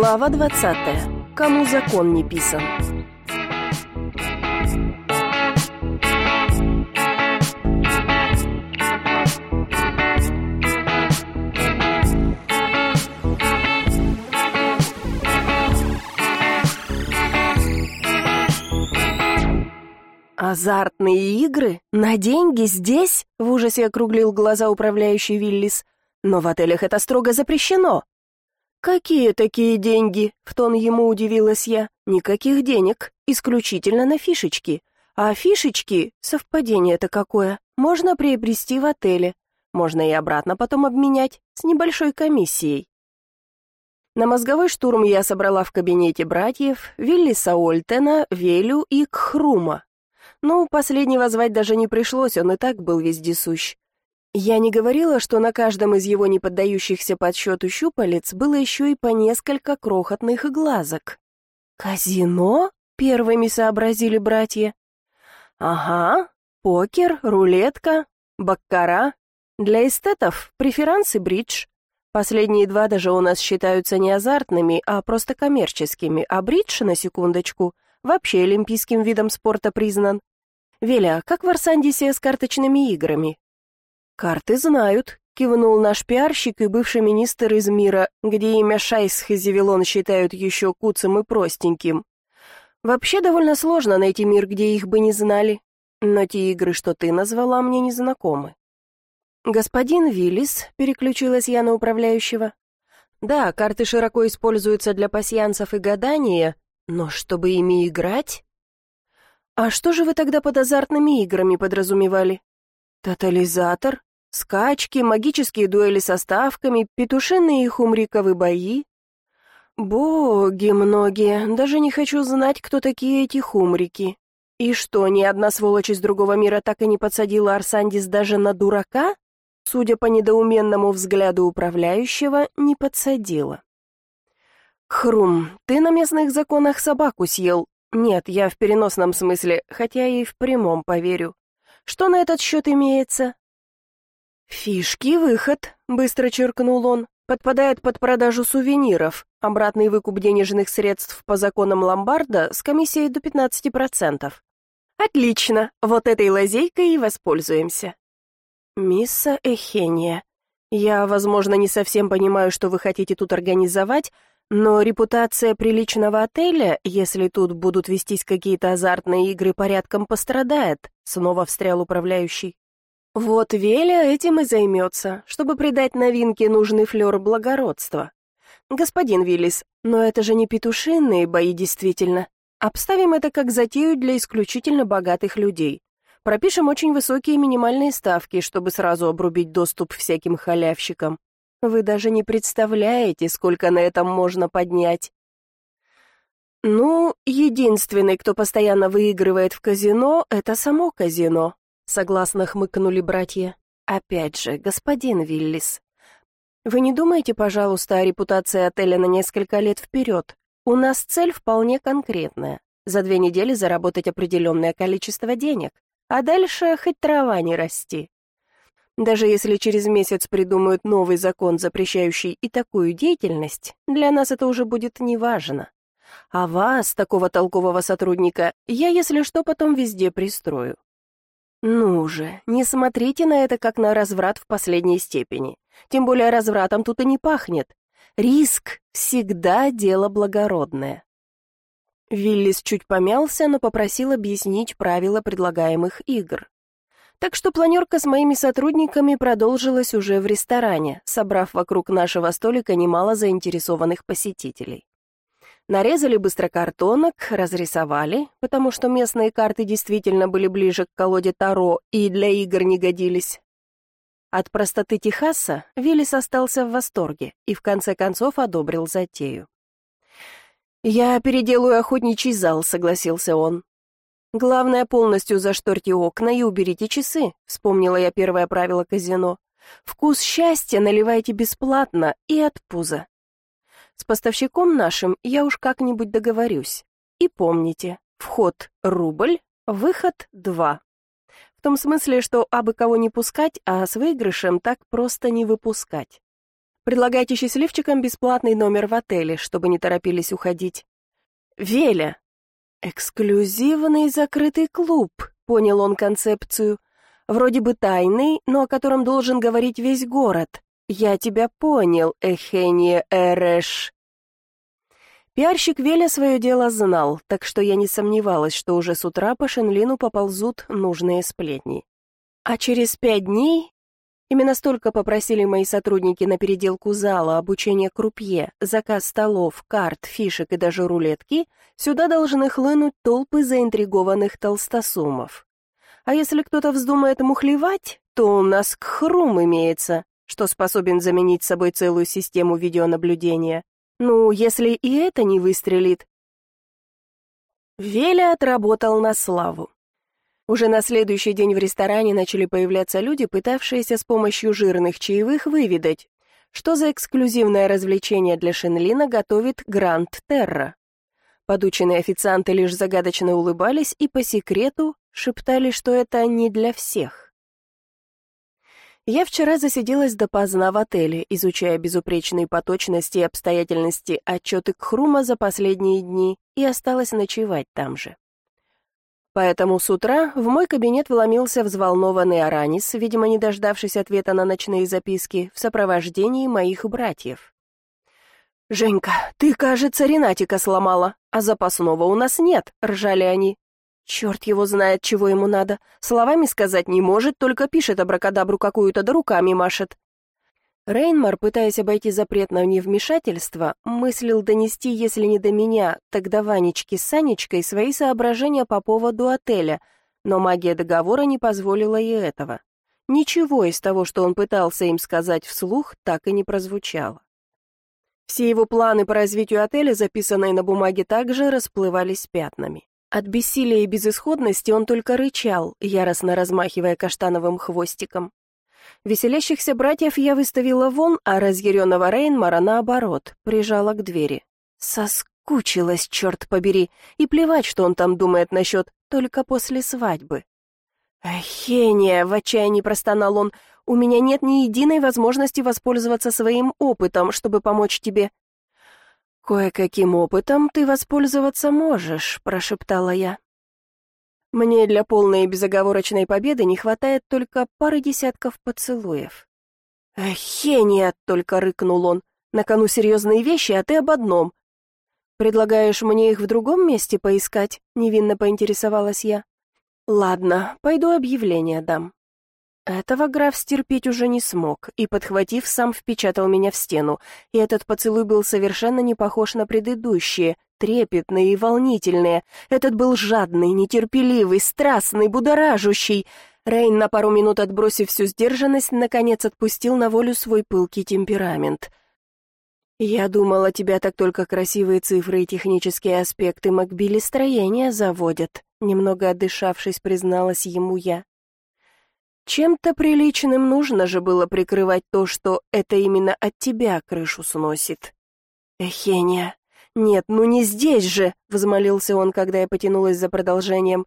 Глава 20. Кому закон не писан. «Азартные игры? На деньги здесь?» — в ужасе округлил глаза управляющий Виллис. «Но в отелях это строго запрещено». «Какие такие деньги?» — в тон ему удивилась я. «Никаких денег, исключительно на фишечки. А фишечки, совпадение-то какое, можно приобрести в отеле. Можно и обратно потом обменять, с небольшой комиссией». На мозговой штурм я собрала в кабинете братьев Виллиса Ольтена, Велю и Кхрума. Ну, последнего звать даже не пришлось, он и так был вездесущ. Я не говорила, что на каждом из его неподдающихся подсчету щупалец было еще и по несколько крохотных глазок. «Казино?» — первыми сообразили братья. «Ага, покер, рулетка, баккара. Для эстетов преферанс и бридж. Последние два даже у нас считаются не азартными, а просто коммерческими, а бридж, на секундочку, вообще олимпийским видом спорта признан. Веля, как в Арсандисе с карточными играми?» «Карты знают», — кивнул наш пиарщик и бывший министр из мира, где имя Шайс Хазевилон считают еще куцым и простеньким. «Вообще довольно сложно найти мир, где их бы не знали, но те игры, что ты назвала, мне не знакомы». «Господин Виллис», — переключилась я на управляющего. «Да, карты широко используются для пасьянсов и гадания, но чтобы ими играть...» «А что же вы тогда под азартными играми подразумевали?» «Тотализатор, скачки, магические дуэли со ставками, петушиные и хумриковые бои». «Боги многие, даже не хочу знать, кто такие эти хумрики. И что, ни одна сволочь из другого мира так и не подсадила Арсандис даже на дурака?» Судя по недоуменному взгляду управляющего, не подсадила. «Хрум, ты на местных законах собаку съел. Нет, я в переносном смысле, хотя и в прямом поверю. Что на этот счет имеется?» «Фишки, выход», — быстро черкнул он, «подпадает под продажу сувениров, обратный выкуп денежных средств по законам ломбарда с комиссией до 15%. «Отлично, вот этой лазейкой и воспользуемся». «Мисса Эхения, я, возможно, не совсем понимаю, что вы хотите тут организовать, но репутация приличного отеля, если тут будут вестись какие-то азартные игры, порядком пострадает», — снова встрял управляющий. «Вот Веля этим и займется, чтобы придать новинке нужный флер благородства. Господин Виллис, но это же не петушиные бои действительно. Обставим это как затею для исключительно богатых людей. Пропишем очень высокие минимальные ставки, чтобы сразу обрубить доступ всяким халявщикам. Вы даже не представляете, сколько на этом можно поднять». «Ну, единственный, кто постоянно выигрывает в казино, это само казино», — согласно хмыкнули братья. «Опять же, господин Виллис, вы не думайте, пожалуйста, о репутации отеля на несколько лет вперед. У нас цель вполне конкретная. За 2 недели заработать определенное количество денег, а дальше хоть трава не расти. Даже если через месяц придумают новый закон, запрещающий и такую деятельность, для нас это уже будет неважно. А вас, такого толкового сотрудника, я, если что, потом везде пристрою». «Ну же, не смотрите на это как на разврат в последней степени. Тем более развратом тут и не пахнет. Риск всегда дело благородное». Виллис чуть помялся, но попросил объяснить правила предлагаемых игр. Так что планерка с моими сотрудниками продолжилась уже в ресторане, собрав вокруг нашего столика немало заинтересованных посетителей. Нарезали быстро картонок, разрисовали, потому что местные карты действительно были ближе к колоде Таро и для игр не годились. От простоты Техаса Виллис остался в восторге и в конце концов одобрил затею. «Я переделаю охотничий зал», — согласился он. «Главное, полностью зашторьте окна и уберите часы», — вспомнила я первое правило казино. «Вкус счастья наливайте бесплатно и от пуза. С поставщиком нашим я уж как-нибудь договорюсь. И помните, вход — рубль, выход — 2. В том смысле, что абы кого не пускать, а с выигрышем так просто не выпускать. Предлагайте счастливчикам бесплатный номер в отеле, чтобы не торопились уходить. Веля. Эксклюзивный закрытый клуб, понял он концепцию. Вроде бы тайный, но о котором должен говорить весь город. Я тебя понял, Эхения Эрэш. Пиарщик Веля свое дело знал, так что я не сомневалась, что уже с утра по Шенлину поползут нужные сплетни. А через 5 дней, именно столько попросили мои сотрудники на переделку зала, обучение крупье, заказ столов, карт, фишек и даже рулетки, сюда должны хлынуть толпы заинтригованных толстосумов. А если кто-то вздумает мухлевать, то у нас кхрум имеется, что способен заменить собой целую систему видеонаблюдения. Ну, если и это не выстрелит. Веля отработал на славу. Уже на следующий день в ресторане начали появляться люди, пытавшиеся с помощью жирных чаевых выведать, что за эксклюзивное развлечение для Шенлина готовит Гранд Терра. Подученные официанты лишь загадочно улыбались и по секрету шептали, что это не для всех. Я вчера засиделась допоздна в отеле, изучая безупречные по точности и обстоятельности отчеты Кхрума за последние дни, и осталась ночевать там же. Поэтому с утра в мой кабинет вломился взволнованный Аранис, видимо, не дождавшись ответа на ночные записки, в сопровождении моих братьев. «Женька, ты, кажется, Ренатика сломала, а запасного у нас нет», — ржали они. Черт его знает, чего ему надо. Словами сказать не может, только пишет абракадабру какую-то, да руками машет. Рейнмар, пытаясь обойти запрет на невмешательство, мыслил донести, если не до меня, так до Ванечки с Санечкой свои соображения по поводу отеля, но магия договора не позволила и этого. Ничего из того, что он пытался им сказать вслух, так и не прозвучало. Все его планы по развитию отеля, записанные на бумаге, также расплывались пятнами. От бессилия и безысходности он только рычал, яростно размахивая каштановым хвостиком. Веселящихся братьев я выставила вон, а разъяренного Рейнмара, наоборот, прижала к двери. Соскучилась, черт побери, и плевать, что он там думает насчет «только после свадьбы». «Эхения!» — в отчаянии простонал он. «У меня нет ни единой возможности воспользоваться своим опытом, чтобы помочь тебе». «Кое-каким опытом ты воспользоваться можешь», — прошептала я. «Мне для полной и безоговорочной победы не хватает только пары десятков поцелуев». «Эхения!» — только рыкнул он. «На кону серьезные вещи, а ты об одном». «Предлагаешь мне их в другом месте поискать?» — невинно поинтересовалась я. «Ладно, пойду объявление дам». Этого граф стерпеть уже не смог, и, подхватив, сам впечатал меня в стену, и этот поцелуй был совершенно не похож на предыдущие, трепетные и волнительные. Этот был жадный, нетерпеливый, страстный, будоражущий. Рейн, на пару минут отбросив всю сдержанность, наконец отпустил на волю свой пылкий темперамент. «Я думала, тебя так только красивые цифры и технические аспекты макбили-строения заводят», немного отдышавшись, призналась ему я. Чем-то приличным нужно же было прикрывать то, что это именно от тебя крышу сносит. «Эхения, нет, ну не здесь же!» — взмолился он, когда я потянулась за продолжением.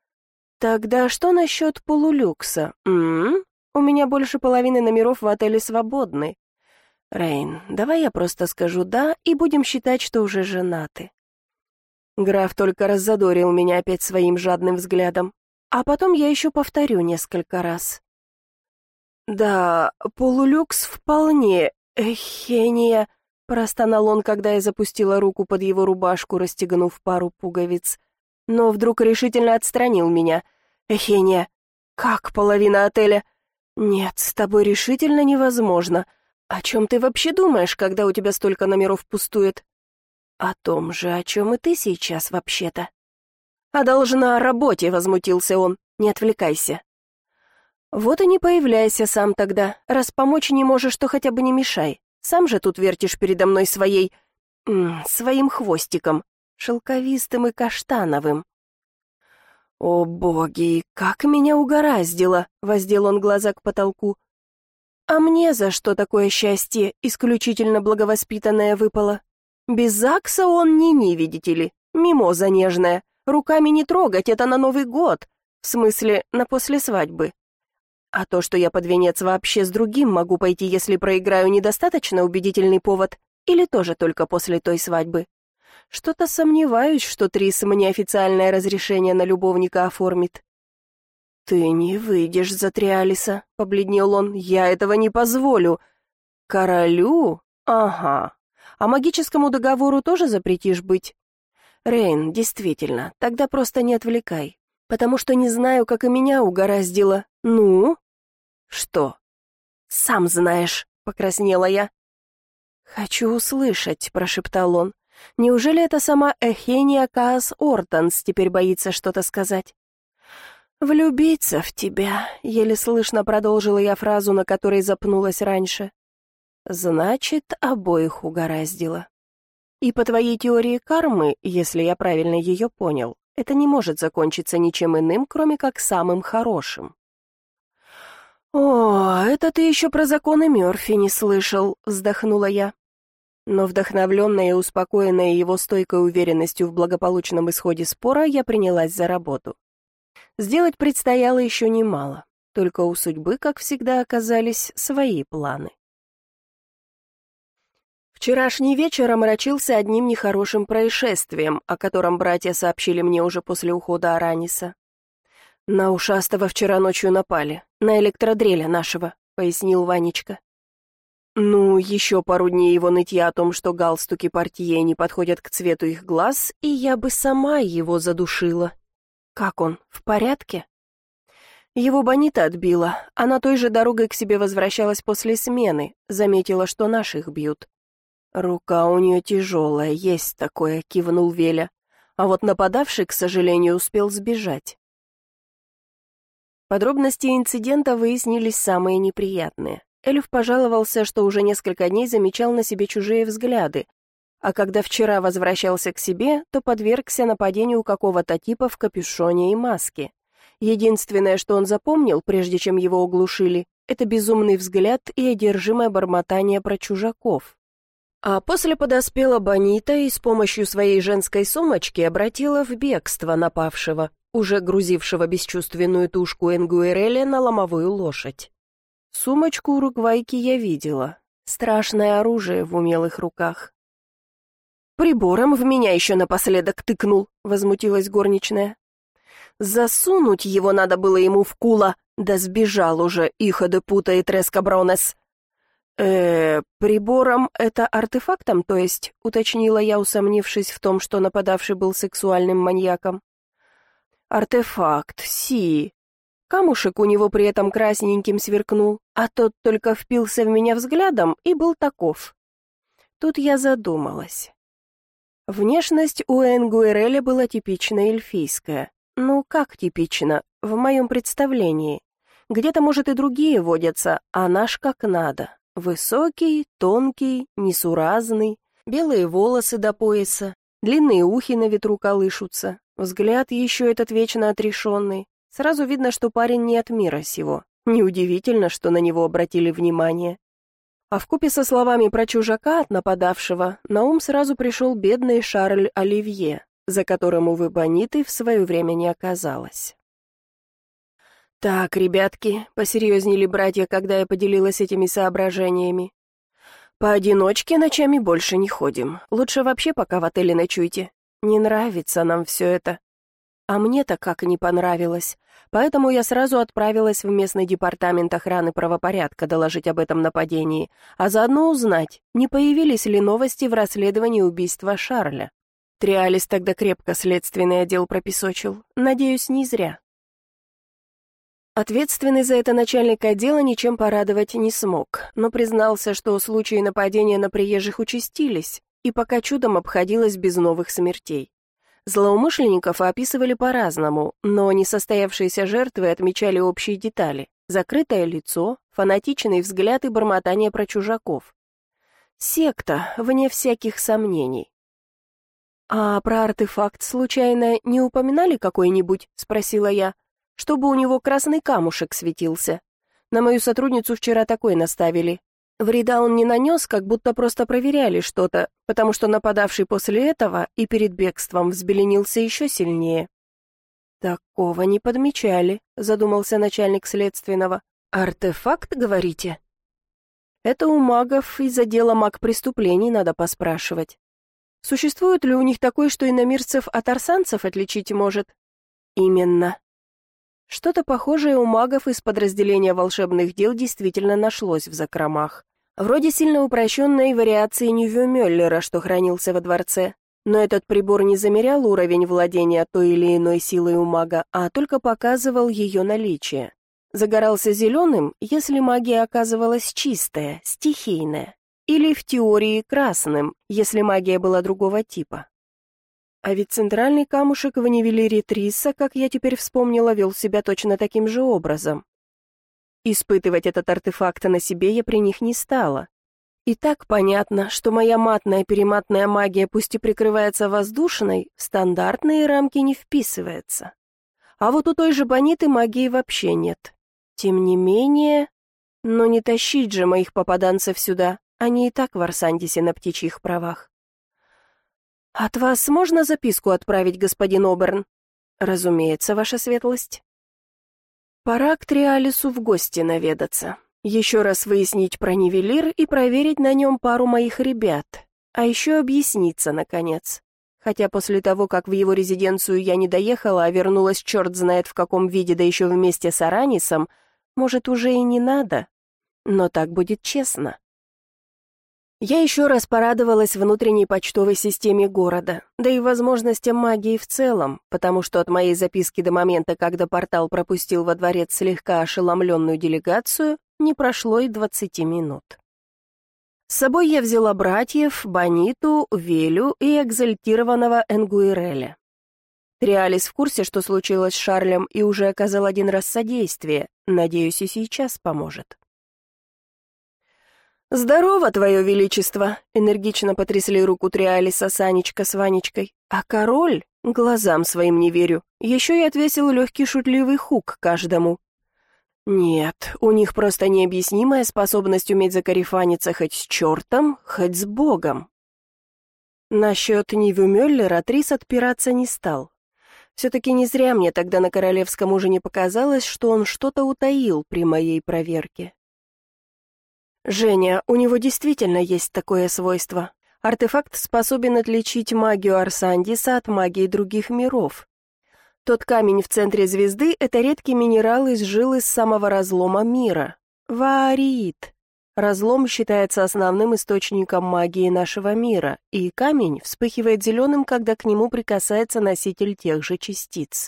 «Тогда что насчет полулюкса? У меня больше половины номеров в отеле свободны. Рейн, давай я просто скажу «да» и будем считать, что уже женаты». Граф только раззадорил меня опять своим жадным взглядом. А потом я еще повторю несколько раз. «Да, полулюкс вполне, Эхения», — простонал он, когда я запустила руку под его рубашку, расстегнув пару пуговиц. Но вдруг решительно отстранил меня. «Эхения, как половина отеля?» «Нет, с тобой решительно невозможно. О чем ты вообще думаешь, когда у тебя столько номеров пустует?» «О том же, о чем и ты сейчас вообще-то». «А должна о работе», — возмутился он. «Не отвлекайся». «Вот и не появляйся сам тогда. Раз помочь не можешь, то хотя бы не мешай. Сам же тут вертишь передо мной своим хвостиком, шелковистым и каштановым». «О боги, как меня угораздило!» — воздел он глаза к потолку. «А мне за что такое счастье, исключительно благовоспитанное, выпало? Без ЗАГСа он ни-ни, видите ли, мимоза нежная. Руками не трогать, это на Новый год. В смысле, на после свадьбы. А то, что я под венец вообще с другим могу пойти, если проиграю, недостаточно убедительный повод? Или тоже только после той свадьбы? Что-то сомневаюсь, что Трис мне официальное разрешение на любовника оформит. «Ты не выйдешь за Триалиса», — побледнел он, — «я этого не позволю». «Королю? Ага. А магическому договору тоже запретишь быть?» «Рейн, действительно, тогда просто не отвлекай, потому что не знаю, как и меня угораздило. Ну?» «Что?» «Сам знаешь», — покраснела я. «Хочу услышать», — прошептал он. «Неужели это сама Эхения Каас Ортонс теперь боится что-то сказать?» «Влюбиться в тебя», — еле слышно продолжила я фразу, на которой запнулась раньше. «Значит, обоих угораздило. И по твоей теории кармы, если я правильно ее понял, это не может закончиться ничем иным, кроме как самым хорошим». «О, это ты еще про законы Мёрфи не слышал», — вздохнула я. Но вдохновленная и успокоенная его стойкой уверенностью в благополучном исходе спора, я принялась за работу. Сделать предстояло еще немало, только у судьбы, как всегда, оказались свои планы. Вчерашний вечер омрачился одним нехорошим происшествием, о котором братья сообщили мне уже после ухода Араниса. «На ушастого вчера ночью напали, на электродреля нашего», — пояснил Ванечка. Ну, еще пару дней его нытья о том, что галстуки портье не подходят к цвету их глаз, и я бы сама его задушила. Как он, в порядке? Его Бонита отбила, она той же дорогой к себе возвращалась после смены, заметила, что наших бьют. «Рука у нее тяжелая, есть такое», — кивнул Веля. А вот нападавший, к сожалению, успел сбежать. Подробности инцидента выяснились самые неприятные. Эльф пожаловался, что уже несколько дней замечал на себе чужие взгляды, а когда вчера возвращался к себе, то подвергся нападению какого-то типа в капюшоне и маске. Единственное, что он запомнил, прежде чем его оглушили, это безумный взгляд и одержимое бормотание про чужаков. А после подоспела Бонита и с помощью своей женской сумочки обратила в бегство напавшего, уже грузившего бесчувственную тушку Энгуэреля на ломовую лошадь. Сумочку уругвайки я видела. Страшное оружие в умелых руках. «Прибором в меня еще напоследок тыкнул», — возмутилась горничная. «Засунуть его надо было ему в куло, да сбежал уже, иха де пута и треска бронес». Прибором — это артефактом, то есть?» — уточнила я, усомнившись в том, что нападавший был сексуальным маньяком. «Артефакт, си». Камушек у него при этом красненьким сверкнул, а тот только впился в меня взглядом и был таков. Тут я задумалась. Внешность у Энгуэреля была типично эльфийская. Ну, как типично, в моем представлении. Где-то, может, и другие водятся, а наш как надо. Высокий, тонкий, несуразный, белые волосы до пояса, длинные ухи на ветру колышутся, взгляд еще этот вечно отрешенный. Сразу видно, что парень не от мира сего. Неудивительно, что на него обратили внимание. А вкупе со словами про чужака от нападавшего на ум сразу пришел бедный Шарль Оливье, за которым, увы, Бониты в свое время не оказалось. «Так, ребятки», — посерьезнели братья, когда я поделилась этими соображениями. «Поодиночке ночами больше не ходим. Лучше вообще пока в отеле ночуйте. Не нравится нам все это». А мне-то как не понравилось. Поэтому я сразу отправилась в местный департамент охраны правопорядка доложить об этом нападении, а заодно узнать, не появились ли новости в расследовании убийства Шарля. Триалис тогда крепко следственный отдел пропесочил. Надеюсь, не зря. Ответственный за это начальник отдела ничем порадовать не смог, но признался, что случаи нападения на приезжих участились, и пока чудом обходилось без новых смертей. Злоумышленников описывали по-разному, но несостоявшиеся жертвы отмечали общие детали: закрытое лицо, фанатичный взгляд и бормотание про чужаков. Секта, вне всяких сомнений. «А про артефакт, случайно, не упоминали какой-нибудь?» — спросила я. «Чтобы у него красный камушек светился. На мою сотрудницу вчера такой наставили. Вреда он не нанес, как будто просто проверяли что-то, потому что нападавший после этого и перед бегством взбеленился еще сильнее». «Такого не подмечали», — задумался начальник следственного. Артефакт, говорите? Это у магов из отдела маг-преступлений надо поспрашивать. Существует ли у них такой, что иномирцев от арсанцев отличить может? Именно. Что-то похожее у магов из подразделения волшебных дел действительно нашлось в закромах. Вроде сильно упрощенной вариации Ньюве-Мюллера, что хранился во дворце. Но этот прибор не замерял уровень владения той или иной силой у мага, а только показывал ее наличие. Загорался зеленым, если магия оказывалась чистая, стихийная. Или в теории красным, если магия была другого типа. А ведь центральный камушек в нивелире Триса, как я теперь вспомнила, вел себя точно таким же образом. Испытывать этот артефакт на себе я при них не стала. И так понятно, что моя матная-перематная магия пусть и прикрывается воздушной, в стандартные рамки не вписывается. А вот у той же Бониты магии вообще нет. Тем не менее... Но не тащить же моих попаданцев сюда, они и так в Арсандисе на птичьих правах. «От вас можно записку отправить, господин Оберн?» «Разумеется, ваша светлость». «Пора к Триалису в гости наведаться, еще раз выяснить про нивелир и проверить на нем пару моих ребят, а еще объясниться, наконец. Хотя после того, как в его резиденцию я не доехала, а вернулась черт знает в каком виде, да еще вместе с Аранисом, может, уже и не надо, но так будет честно». Я еще раз порадовалась внутренней почтовой системе города, да и возможностям магии в целом, потому что от моей записки до момента, когда портал пропустил во дворец слегка ошеломленную делегацию, не прошло и 20 минут. С собой я взяла братьев, Бониту, Велю и экзальтированного Энгуиреля. Триалис в курсе, что случилось с Шарлем, и уже оказал один раз содействие, надеюсь, и сейчас поможет. «Здорово, твое величество!» — энергично потрясли руку Триалиса Санечка с Ванечкой. А король, глазам своим не верю, еще и отвесил легкий шутливый хук каждому. Нет, у них просто необъяснимая способность уметь закарифаниться хоть с чертом, хоть с богом. Насчет Нивы Мюллера Трис отпираться не стал. Все-таки не зря мне тогда на королевском ужине показалось, что он что-то утаил при моей проверке. «Женя, у него действительно есть такое свойство. Артефакт способен отличить магию Арсандиса от магии других миров. Тот камень в центре звезды — это редкий минерал из жилы с самого разлома мира. Ваариит. Разлом считается основным источником магии нашего мира, и камень вспыхивает зеленым, когда к нему прикасается носитель тех же частиц.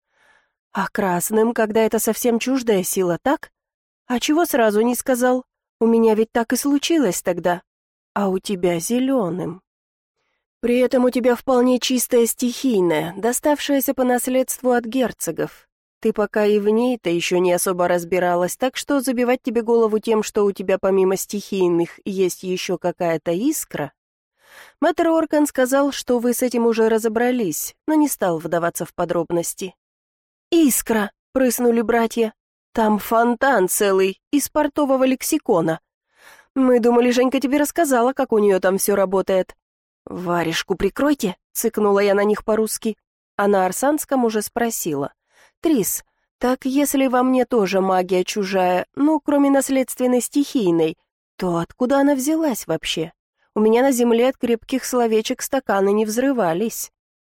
А красным, когда это совсем чуждая сила, так? А чего сразу не сказал? У меня ведь так и случилось тогда. А у тебя зеленым. При этом у тебя вполне чистая стихийная, доставшаяся по наследству от герцогов. Ты пока и в ней-то еще не особо разбиралась, так что забивать тебе голову тем, что у тебя помимо стихийных есть еще какая-то искра. Мэтр Оркан сказал, что вы с этим уже разобрались, но не стал вдаваться в подробности. «Искра!» — прыснули братья. «Там фонтан целый, из портового лексикона. Мы думали, Женька тебе рассказала, как у нее там все работает». «Варежку прикройте», — цыкнула я на них по-русски. А на арсанском уже спросила. «Трис, так если во мне тоже магия чужая, ну, кроме наследственной стихийной, то откуда она взялась вообще? У меня на земле от крепких словечек стаканы не взрывались».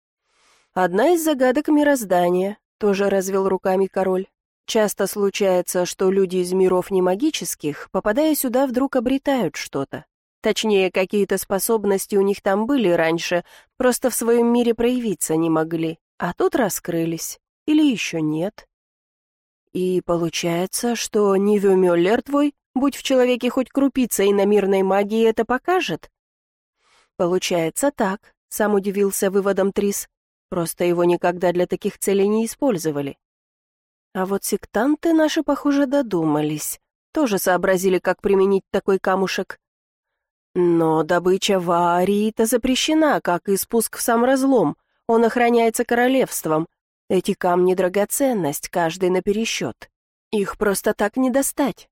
«Одна из загадок мироздания», — тоже развел руками король. «Часто случается, что люди из миров немагических, попадая сюда, вдруг обретают что-то. Точнее, какие-то способности у них там были раньше, просто в своем мире проявиться не могли, а тут раскрылись. Или еще нет. И получается, что Ниве Мюллер твой, будь в человеке хоть крупица иномирной магии, это покажет?» «Получается так», — сам удивился выводом Трис. «Просто его никогда для таких целей не использовали». А вот сектанты наши, похоже, додумались. Тоже сообразили, как применить такой камушек. Но добыча ваариита запрещена, как и спуск в сам разлом. Он охраняется королевством. Эти камни — драгоценность, каждый напересчет. Их просто так не достать.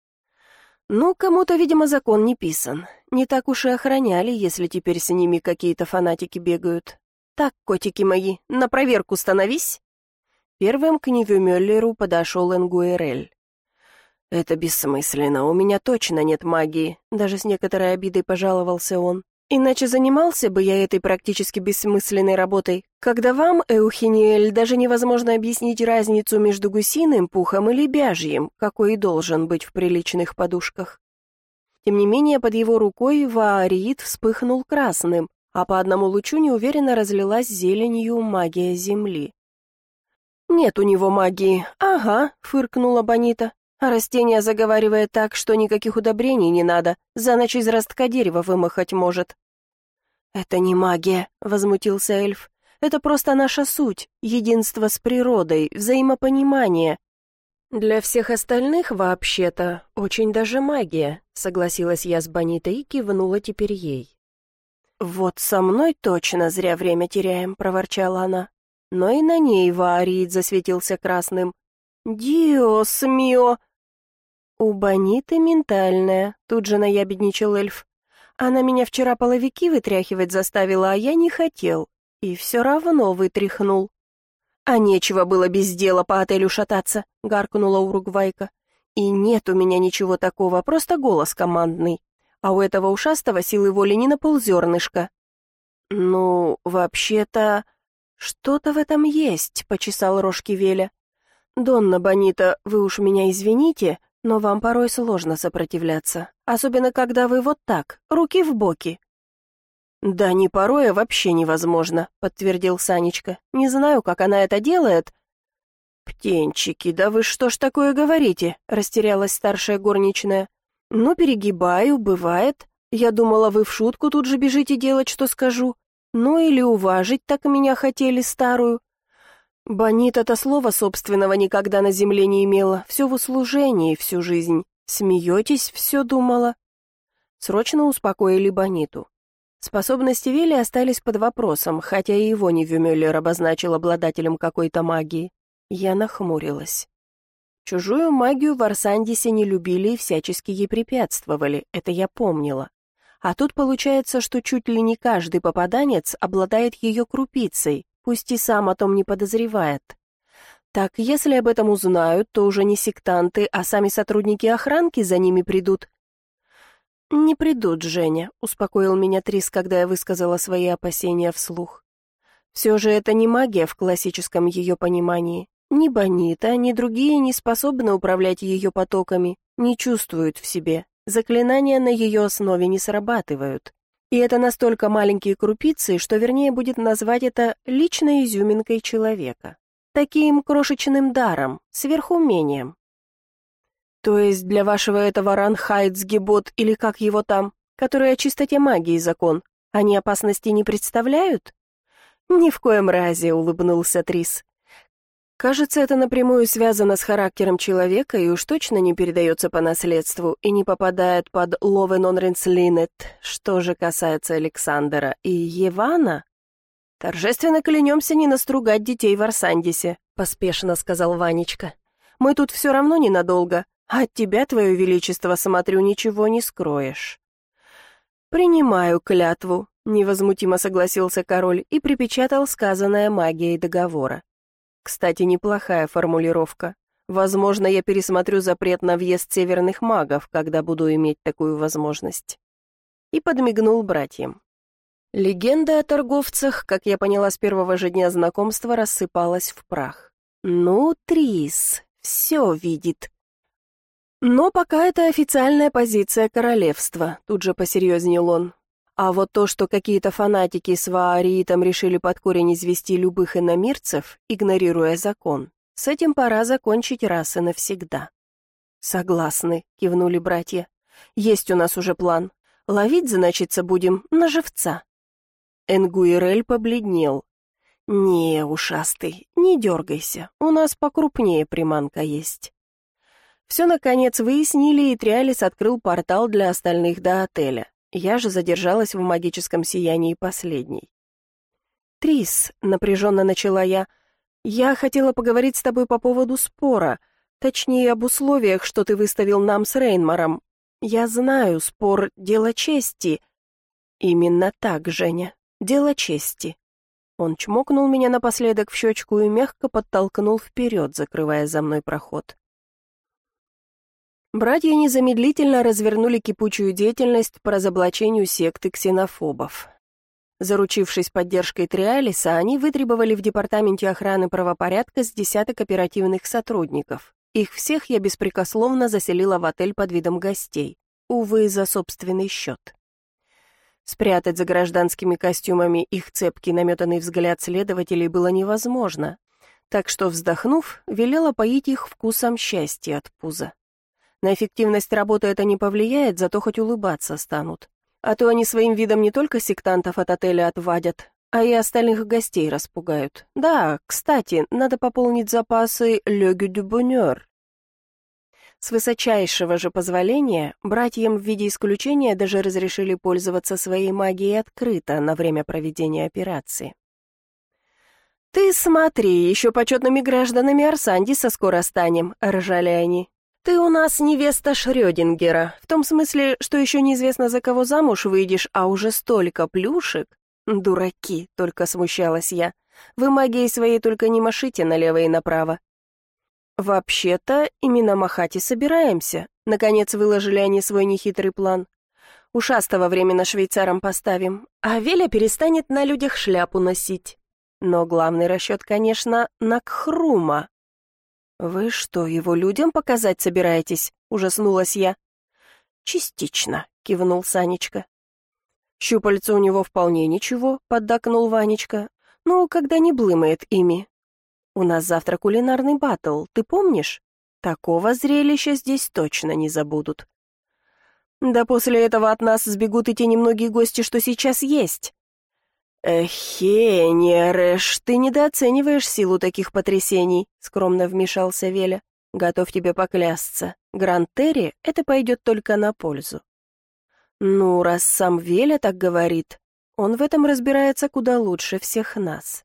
Ну, кому-то, видимо, закон не писан. Не так уж и охраняли, если теперь с ними какие-то фанатики бегают. Так, котики мои, на проверку становись. Первым к Ниве Мюллеру подошел Энгуэрель. «Это бессмысленно, у меня точно нет магии», — даже с некоторой обидой пожаловался он. «Иначе занимался бы я этой практически бессмысленной работой, когда вам, Эухиниэль, даже невозможно объяснить разницу между гусиным пухом и лебяжьим, какой и должен быть в приличных подушках». Тем не менее, под его рукой ваариит вспыхнул красным, а по одному лучу неуверенно разлилась зеленью магия земли. «Нет у него магии». «Ага», — фыркнула Бонита. «А растение заговаривает так, что никаких удобрений не надо, за ночь из ростка дерева вымахать может». «Это не магия», — возмутился эльф. «Это просто наша суть, единство с природой, взаимопонимание». «Для всех остальных, вообще-то, очень даже магия», — согласилась я с Бонитой и кивнула теперь ей. «Вот со мной точно зря время теряем», — проворчала она. Но и на ней ваариит засветился красным. «Диос мио!» «У Бониты ментальная», — тут же наябедничал эльф. «Она меня вчера половики вытряхивать заставила, а я не хотел. И все равно вытряхнул». «А нечего было без дела по отелю шататься», — гаркнула уругвайка. «И нет у меня ничего такого, просто голос командный. А у этого ушастого силы воли не на ползернышка». «Ну, вообще-то, что-то в этом есть», — почесал рожки Веля. «Донна Бонита, вы уж меня извините, но вам порой сложно сопротивляться, особенно когда вы вот так, руки в боки». «Да не порой, а вообще невозможно», — подтвердил Санечка. «Не знаю, как она это делает». «Птенчики, да вы что ж такое говорите?» — растерялась старшая горничная. «Ну, перегибаю, бывает. Я думала, вы в шутку тут же бежите делать, что скажу. Ну или уважить так меня хотели старую». Бонита-то слова собственного никогда на земле не имела, все в услужении всю жизнь. Смеетесь, все думала. Срочно успокоили Бониту. Способности Вели остались под вопросом, хотя и его Нивюмюллер обозначил обладателем какой-то магии. Я нахмурилась. Чужую магию в Арсандисе не любили и всячески ей препятствовали, это я помнила. А тут получается, что чуть ли не каждый попаданец обладает ее крупицей, пусть и сам о том не подозревает. Так, если об этом узнают, то уже не сектанты, а сами сотрудники охранки за ними придут. «Не придут, Женя», — успокоил меня Трис, когда я высказала свои опасения вслух. «Все же это не магия в классическом ее понимании. Ни Бонита, ни другие не способны управлять ее потоками, не чувствуют в себе. Заклинания на ее основе не срабатывают. И это настолько маленькие крупицы, что вернее будет назвать это личной изюминкой человека. Таким крошечным даром, сверхумением. То есть для вашего этого Ранхайцгебот, или как его там, который о чистоте магии закон, они опасности не представляют? Ни в коем разе, улыбнулся Трис. Кажется, это напрямую связано с характером человека и уж точно не передается по наследству и не попадает под «Лове нон ренслинет». Что же касается Александра и Евана, торжественно клянемся не настругать детей в Арсандисе, поспешно сказал Ванечка. Мы тут все равно ненадолго, а от тебя, твое величество, смотрю, ничего не скроешь. Принимаю клятву, невозмутимо согласился король и припечатал сказанное магией договора. Кстати, неплохая формулировка. Возможно, я пересмотрю запрет на въезд северных магов, когда буду иметь такую возможность. И подмигнул братьям. Легенда о торговцах, как я поняла с первого же дня знакомства, рассыпалась в прах. Ну, Трис, все видит. Но пока это официальная позиция королевства, тут же посерьезнел он. А вот то, что какие-то фанатики с ваариитом решили под корень извести любых иномирцев, игнорируя закон, с этим пора закончить раз и навсегда. «Согласны», — кивнули братья. «Есть у нас уже план. Ловить, значится, будем на живца». Энгуирель побледнел. «Не, ушастый, не дергайся, у нас покрупнее приманка есть». Все, наконец, выяснили, и Триалис открыл портал для остальных до отеля. Я же задержалась в магическом сиянии последней. «Трис», — напряженно начала я хотела поговорить с тобой по поводу спора, точнее, об условиях, что ты выставил нам с Рейнмаром. Я знаю, спор — дело чести». «Именно так, Женя, дело чести». Он чмокнул меня напоследок в щечку и мягко подтолкнул вперед, закрывая за мной проход. Братья незамедлительно развернули кипучую деятельность по разоблачению секты ксенофобов. Заручившись поддержкой Триалиса, они вытребовали в департаменте охраны правопорядка с десяток оперативных сотрудников. Их всех я беспрекословно заселила в отель под видом гостей. Увы, за собственный счет. Спрятать за гражданскими костюмами их цепкий наметанный взгляд следователей было невозможно, так что, вздохнув, велела поить их вкусом счастья от пуза. На эффективность работы это не повлияет, зато хоть улыбаться станут. А то они своим видом не только сектантов от отеля отвадят, а и остальных гостей распугают. Да, кстати, надо пополнить запасы «Le Gueux du Bonheur». С высочайшего же позволения, братьям в виде исключения даже разрешили пользоваться своей магией открыто на время проведения операции. «Ты смотри, еще почетными гражданами Арсандиса скоро станем», — ржали они. «Ты у нас невеста Шрёдингера, в том смысле, что еще неизвестно, за кого замуж выйдешь, а уже столько плюшек». «Дураки», — только смущалась я. «Вы магией своей только не машите налево и направо». «Вообще-то, именно махать и собираемся», — наконец выложили они свой нехитрый план. «Ушастого временно швейцаром поставим, а Веля перестанет на людях шляпу носить. Но главный расчет, конечно, на Кхрума». «Вы что, его людям показать собираетесь?» — ужаснулась я. «Частично», — кивнул Санечка. «Щупальца у него вполне ничего», — поддакнул Ванечка. «Ну, когда не блымает ими». «У нас завтра кулинарный баттл, ты помнишь? Такого зрелища здесь точно не забудут». «Да после этого от нас сбегут и те немногие гости, что сейчас есть». «Нерэш, ты недооцениваешь силу таких потрясений», — скромно вмешался Веля. «Готов тебе поклясться. Гран-Терри это пойдет только на пользу». «Ну, раз сам Веля так говорит, он в этом разбирается куда лучше всех нас».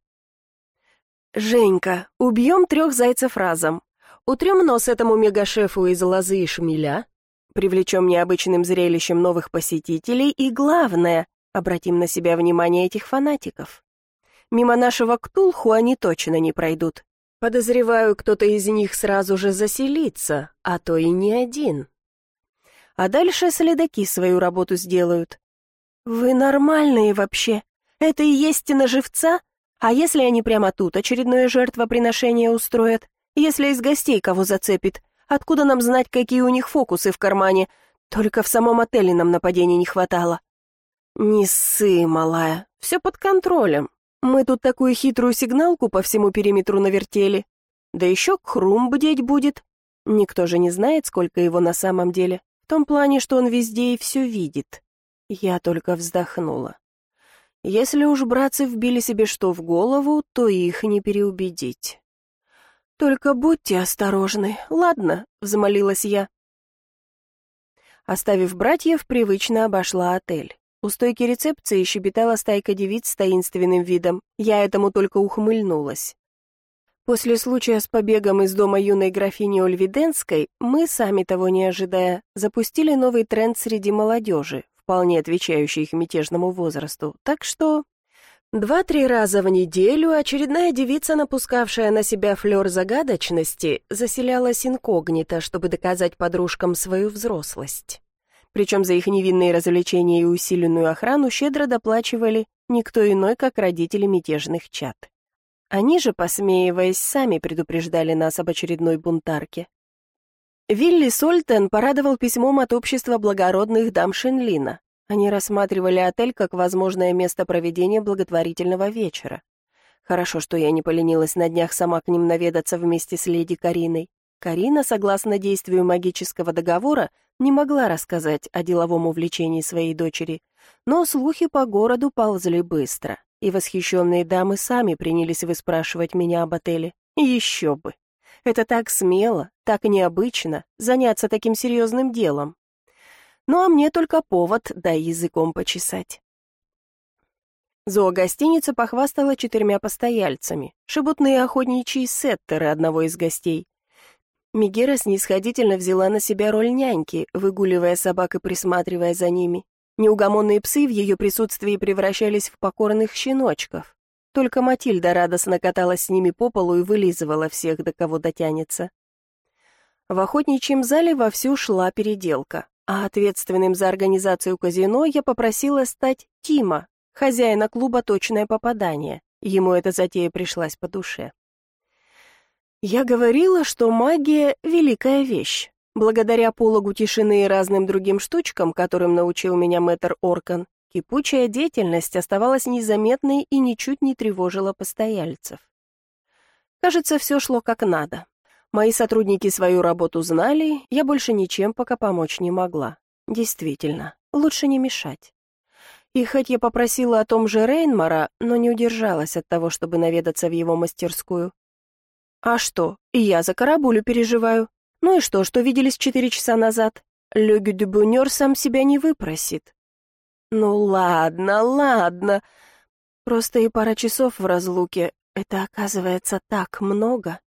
«Женька, убьем 3 зайцев разом. Утрем нос этому мегашефу из лозы и шмеля, привлечем необычным зрелищем новых посетителей и, главное, обратим на себя внимание этих фанатиков. Мимо нашего Ктулху они точно не пройдут. Подозреваю, кто-то из них сразу же заселится, а то и не один. А дальше следаки свою работу сделают. Вы нормальные вообще? Это и есть на живца? А если они прямо тут очередное жертвоприношение устроят? Если из гостей кого зацепит? Откуда нам знать, какие у них фокусы в кармане? Только в самом отеле нам нападений не хватало». «Не ссы, малая, все под контролем. Мы тут такую хитрую сигналку по всему периметру навертели. Да еще Кхрум бдеть будет. Никто же не знает, сколько его на самом деле. В том плане, что он везде и все видит». Я только вздохнула. Если уж братцы вбили себе что в голову, то их не переубедить. «Только будьте осторожны, ладно?» — взмолилась я. Оставив братьев, привычно обошла отель. У стойки рецепции щебетала стайка девиц с таинственным видом. Я этому только ухмыльнулась. После случая с побегом из дома юной графини Ольвиденской мы, сами того не ожидая, запустили новый тренд среди молодежи, вполне отвечающий их мятежному возрасту. Так что 2-3 раза в неделю очередная девица, напускавшая на себя флёр загадочности, заселялась инкогнито, чтобы доказать подружкам свою взрослость. Причем за их невинные развлечения и усиленную охрану щедро доплачивали никто иной, как родители мятежных чад. Они же, посмеиваясь, сами предупреждали нас об очередной бунтарке. Вилли Сольтен порадовал письмом от общества благородных дам Шинлина. Они рассматривали отель как возможное место проведения благотворительного вечера. Хорошо, что я не поленилась на днях сама к ним наведаться вместе с леди Кариной. Карина, согласно действию магического договора, не могла рассказать о деловом увлечении своей дочери, но слухи по городу ползли быстро, и восхищенные дамы сами принялись выспрашивать меня об отеле. Еще бы! Это так смело, так необычно, заняться таким серьезным делом. Ну а мне только повод, дай языком почесать. Зоогостиница похвастала 4 постояльцами, шебутные охотничьи сеттеры одного из гостей. Мегера снисходительно взяла на себя роль няньки, выгуливая собак и присматривая за ними. Неугомонные псы в ее присутствии превращались в покорных щеночков. Только Матильда радостно каталась с ними по полу и вылизывала всех, до кого дотянется. В охотничьем зале вовсю шла переделка, а ответственным за организацию казино я попросила стать Тима, хозяина клуба «Точное попадание». Ему эта затея пришлась по душе. Я говорила, что магия — великая вещь. Благодаря пологу тишины и разным другим штучкам, которым научил меня мэтр Оркан, кипучая деятельность оставалась незаметной и ничуть не тревожила постояльцев. Кажется, все шло как надо. Мои сотрудники свою работу знали, я больше ничем пока помочь не могла. Действительно, лучше не мешать. И хоть я попросила о том же Рейнмара, но не удержалась от того, чтобы наведаться в его мастерскую. А что, и я за Карабулю переживаю. Ну и что виделись 4 часа назад? Ле Гюдебунер сам себя не выпросит. Ну ладно. Просто и пара часов в разлуке. Это оказывается так много.